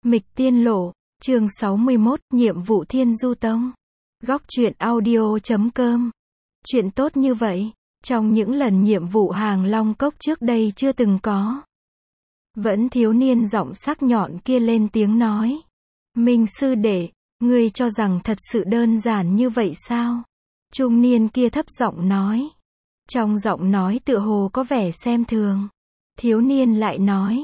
Mịch Tiên Lộ, chương 61, nhiệm vụ Thiên Du Tông. Góc truyện audio.com. Chuyện tốt như vậy, trong những lần nhiệm vụ Hàng Long Cốc trước đây chưa từng có. Vẫn thiếu niên giọng sắc nhọn kia lên tiếng nói. Minh sư đệ, ngươi cho rằng thật sự đơn giản như vậy sao? Trung niên kia thấp giọng nói. Trong giọng nói tựa hồ có vẻ xem thường. Thiếu niên lại nói,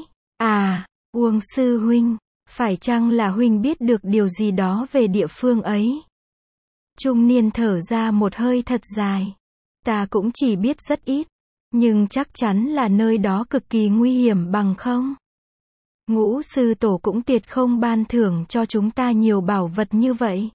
Uông sư huynh, phải chăng là huynh biết được điều gì đó về địa phương ấy? Trung niên thở ra một hơi thật dài. Ta cũng chỉ biết rất ít, nhưng chắc chắn là nơi đó cực kỳ nguy hiểm bằng không? Ngũ sư tổ cũng tuyệt không ban thưởng cho chúng ta nhiều bảo vật như vậy.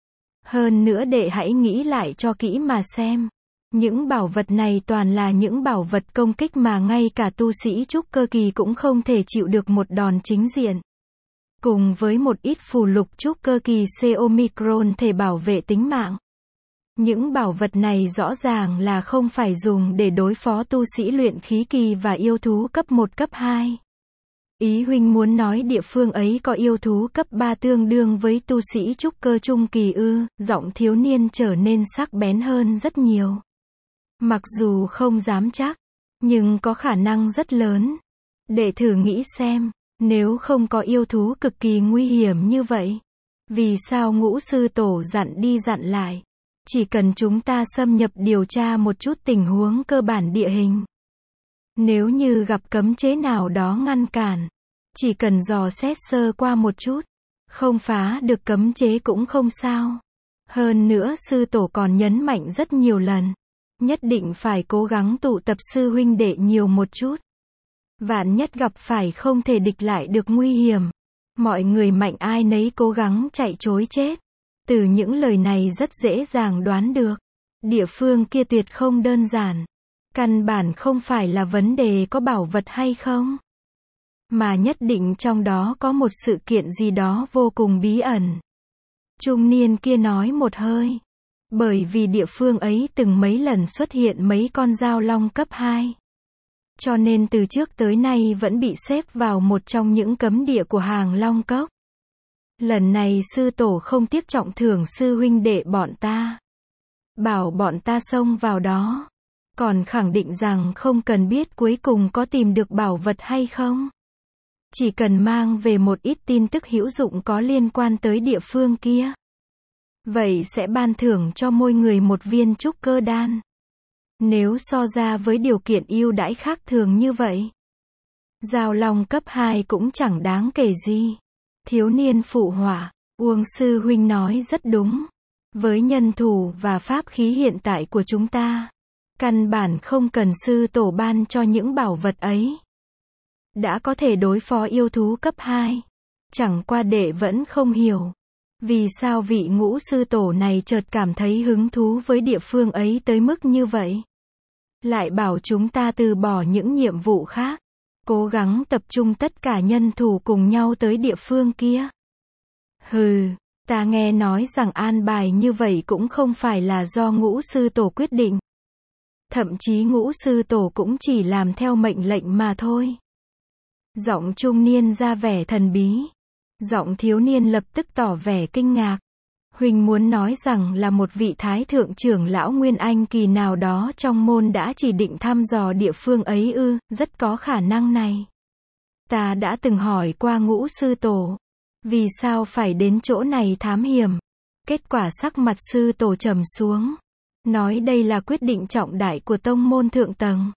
Hơn nữa đệ hãy nghĩ lại cho kỹ mà xem. Những bảo vật này toàn là những bảo vật công kích mà ngay cả tu sĩ trúc cơ kỳ cũng không thể chịu được một đòn chính diện. Cùng với một ít phù lục trúc cơ kỳ C-Omicron thể bảo vệ tính mạng. Những bảo vật này rõ ràng là không phải dùng để đối phó tu sĩ luyện khí kỳ và yêu thú cấp 1 cấp 2. Ý huynh muốn nói địa phương ấy có yêu thú cấp 3 tương đương với tu sĩ trúc cơ trung kỳ ư? Giọng thiếu niên trở nên sắc bén hơn rất nhiều. Mặc dù không dám chắc, nhưng có khả năng rất lớn. Để thử nghĩ xem, nếu không có yêu thú cực kỳ nguy hiểm như vậy, vì sao ngũ sư tổ dặn đi dặn lại? Chỉ cần chúng ta xâm nhập điều tra một chút tình huống cơ bản địa hình. Nếu như gặp cấm chế nào đó ngăn cản, chỉ cần dò xét sơ qua một chút, không phá được cấm chế cũng không sao. Hơn nữa sư tổ còn nhấn mạnh rất nhiều lần, nhất định phải cố gắng tụ tập sư huynh đệ nhiều một chút. Vạn nhất gặp phải không thể địch lại được nguy hiểm, mọi người mạnh ai nấy cố gắng chạy trối chết. Từ những lời này rất dễ dàng đoán được, địa phương kia tuyệt không đơn giản. Căn bản không phải là vấn đề có bảo vật hay không, mà nhất định trong đó có một sự kiện gì đó vô cùng bí ẩn. Trung niên kia nói một hơi. Bởi vì địa phương ấy từng mấy lần xuất hiện mấy con dao long cấp 2. Cho nên từ trước tới nay vẫn bị xếp vào một trong những cấm địa của Hàng Long Cốc. Lần này sư tổ không tiếc trọng thưởng sư huynh đệ bọn ta. Bảo bọn ta xông vào đó. Còn khẳng định rằng không cần biết cuối cùng có tìm được bảo vật hay không. Chỉ cần mang về một ít tin tức hữu dụng có liên quan tới địa phương kia. Vậy sẽ ban thưởng cho mỗi người một viên trúc cơ đan. Nếu so ra với điều kiện ưu đãi khác thường như vậy, giao long cấp 2 cũng chẳng đáng kể gì. Thiếu niên phụ họa, Uông sư huynh nói rất đúng. Với nhân thủ và pháp khí hiện tại của chúng ta, căn bản không cần sư tổ ban cho những bảo vật ấy. Đã có thể đối phó yêu thú cấp 2. Chẳng qua đệ vẫn không hiểu. Vì sao vị ngũ sư tổ này chợt cảm thấy hứng thú với địa phương ấy tới mức như vậy? Lại bảo chúng ta từ bỏ những nhiệm vụ khác, cố gắng tập trung tất cả nhân thủ cùng nhau tới địa phương kia. Hừ, ta nghe nói rằng an bài như vậy cũng không phải là do ngũ sư tổ quyết định. Thậm chí ngũ sư tổ cũng chỉ làm theo mệnh lệnh mà thôi. Giọng trung niên ra vẻ thần bí. Giọng thiếu niên lập tức tỏ vẻ kinh ngạc. Huynh muốn nói rằng là một vị thái thượng trưởng lão Nguyên Anh kỳ nào đó trong môn đã chỉ định thăm dò địa phương ấy ư? Rất có khả năng này. Ta đã từng hỏi qua ngũ sư tổ, vì sao phải đến chỗ này thám hiểm? Kết quả sắc mặt sư tổ trầm xuống, nói đây là quyết định trọng đại của tông môn thượng tầng.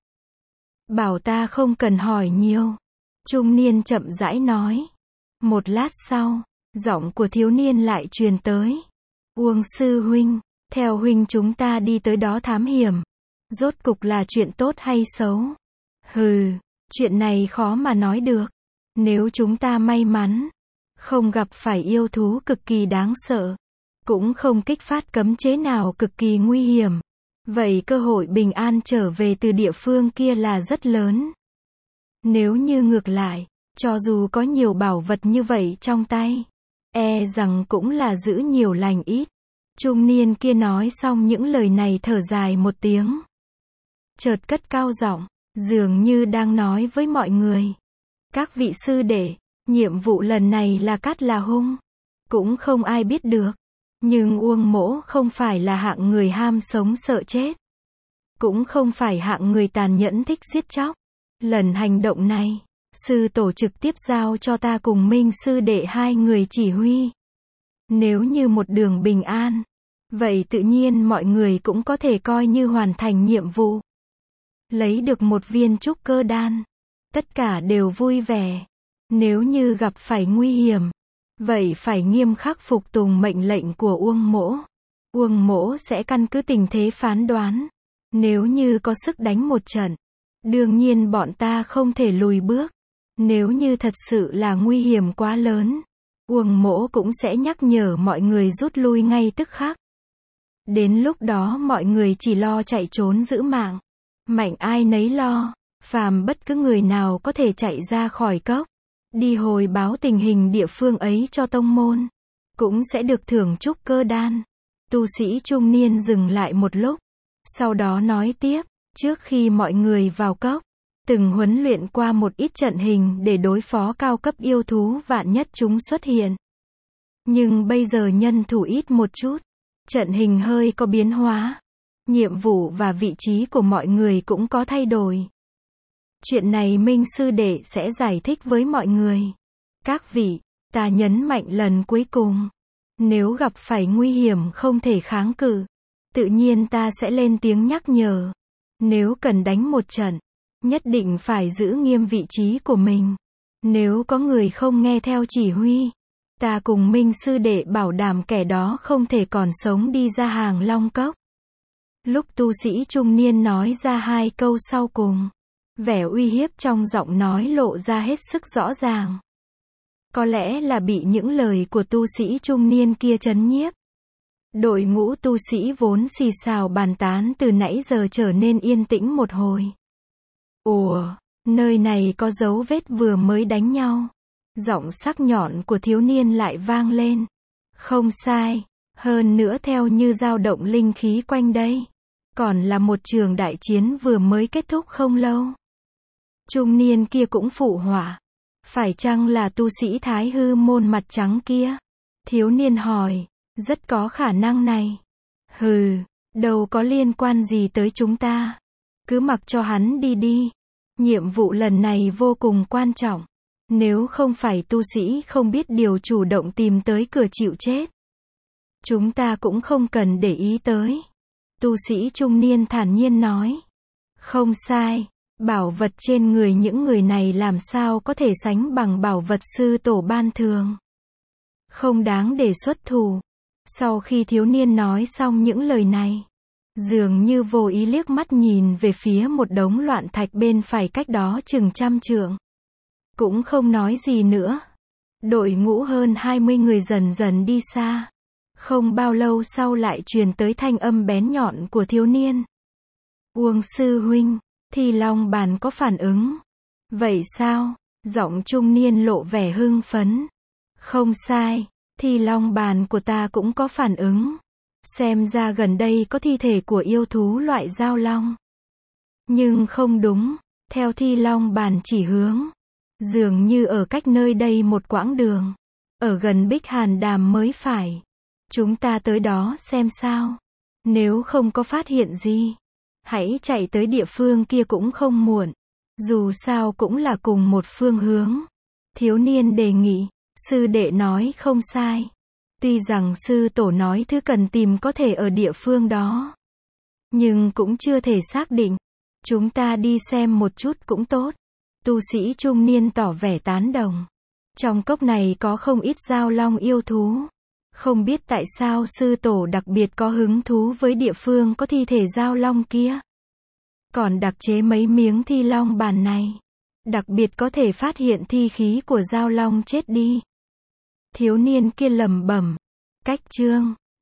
Bảo ta không cần hỏi nhiều. Trung niên chậm rãi nói. Một lát sau, giọng của thiếu niên lại truyền tới. Uông sư huynh, theo huynh chúng ta đi tới đó thám hiểm. Rốt cục là chuyện tốt hay xấu? Hừ, chuyện này khó mà nói được. Nếu chúng ta may mắn, không gặp phải yêu thú cực kỳ đáng sợ, cũng không kích phát cấm chế nào cực kỳ nguy hiểm, vậy cơ hội bình an trở về từ địa phương kia là rất lớn. Nếu như ngược lại, cho dù có nhiều bảo vật như vậy trong tay, e rằng cũng là giữ nhiều lành ít. Trung niên kia nói xong những lời này thở dài một tiếng. Chợt cất cao giọng, dường như đang nói với mọi người. Các vị sư đệ, Nhiệm vụ lần này là cắt là hung, cũng không ai biết được. Nhưng Uông Mỗ không phải là hạng người ham sống sợ chết. Cũng không phải hạng người tàn nhẫn thích giết chóc. Lần hành động này, sư tổ trực tiếp giao cho ta cùng Minh sư đệ hai người chỉ huy. Nếu như một đường bình an, vậy tự nhiên mọi người cũng có thể coi như hoàn thành nhiệm vụ. Lấy được một viên trúc cơ đan, tất cả đều vui vẻ. Nếu như gặp phải nguy hiểm, vậy phải nghiêm khắc phục tùng mệnh lệnh của Uông Mỗ. Uông Mỗ sẽ căn cứ tình thế phán đoán. Nếu như có sức đánh một trận, đương nhiên bọn ta không thể lùi bước. Nếu như thật sự là nguy hiểm quá lớn, Uông Mỗ cũng sẽ nhắc nhở mọi người rút lui ngay tức khắc. Đến lúc đó mọi người chỉ lo chạy trốn giữ mạng. Mạnh ai nấy lo, phàm bất cứ người nào có thể chạy ra khỏi cốc, đi hồi báo tình hình địa phương ấy cho tông môn, cũng sẽ được thưởng trúc cơ đan. Tu sĩ trung niên dừng lại một lúc, sau đó nói tiếp, trước khi mọi người vào cốc, từng huấn luyện qua một ít trận hình để đối phó cao cấp yêu thú vạn nhất chúng xuất hiện. Nhưng bây giờ nhân thủ ít một chút, trận hình hơi có biến hóa, nhiệm vụ và vị trí của mọi người cũng có thay đổi. Chuyện này Minh sư đệ sẽ giải thích với mọi người. Các vị, ta nhấn mạnh lần cuối cùng, nếu gặp phải nguy hiểm không thể kháng cự, tự nhiên ta sẽ lên tiếng nhắc nhở. Nếu cần đánh một trận, nhất định phải giữ nghiêm vị trí của mình. Nếu có người không nghe theo chỉ huy, ta cùng Minh sư đệ bảo đảm kẻ đó không thể còn sống đi ra Hàng Long Cốc. Lúc tu sĩ trung niên nói ra hai câu sau cùng, vẻ uy hiếp trong giọng nói lộ ra hết sức rõ ràng. Có lẽ là bị những lời của tu sĩ trung niên kia trấn nhiếp. Đội ngũ tu sĩ vốn xì xào bàn tán từ nãy giờ trở nên yên tĩnh một hồi. Ủa, nơi này có dấu vết vừa mới đánh nhau. Giọng sắc nhọn của thiếu niên lại vang lên. Không sai, hơn nữa theo như dao động linh khí quanh đây, còn là một trường đại chiến vừa mới kết thúc không lâu. Trung niên kia cũng phụ họa. Phải chăng là tu sĩ Thái Hư môn mặt trắng kia? Thiếu niên hỏi. Rất có khả năng này. Hừ, đâu có liên quan gì tới chúng ta. Cứ mặc cho hắn đi đi. Nhiệm vụ lần này vô cùng quan trọng. Nếu không phải tu sĩ không biết điều chủ động tìm tới cửa chịu chết, chúng ta cũng không cần để ý tới. Tu sĩ trung niên thản nhiên nói. Không sai, bảo vật trên người những người này làm sao có thể sánh bằng bảo vật sư tổ ban thường. Không đáng để xuất thủ. Sau khi thiếu niên nói xong những lời này, dường như vô ý liếc mắt nhìn về phía một đống loạn thạch bên phải cách đó chừng 100 trượng. Cũng không nói gì nữa. Đội ngũ hơn 20 người dần dần đi xa. Không bao lâu sau lại truyền tới thanh âm bén nhọn của thiếu niên. Uông sư huynh, Thi Long Bàn có phản ứng. Vậy sao? Giọng trung niên lộ vẻ hưng phấn. Không sai, Thi Long Bàn của ta cũng có phản ứng. Xem ra gần đây có thi thể của yêu thú loại giao long. Nhưng không đúng, theo Thi Long Bàn chỉ hướng, dường như ở cách nơi đây một quãng đường, ở gần Bích Hàn Đàm mới phải. Chúng ta tới đó xem sao. Nếu không có phát hiện gì, hãy chạy tới địa phương kia cũng không muộn. Dù sao cũng là cùng một phương hướng. Thiếu niên đề nghị. Sư đệ nói không sai. Tuy rằng sư tổ nói thứ cần tìm có thể ở địa phương đó, nhưng cũng chưa thể xác định. Chúng ta đi xem một chút cũng tốt. Tu sĩ trung niên tỏ vẻ tán đồng. Trong cốc này có không ít giao long yêu thú. Không biết tại sao sư tổ đặc biệt có hứng thú với địa phương có thi thể giao long kia. Còn đặc chế mấy miếng thi long bàn này, đặc biệt có thể phát hiện thi khí của giao long chết đi. Thiếu niên kia lẩm bẩm. Cách chương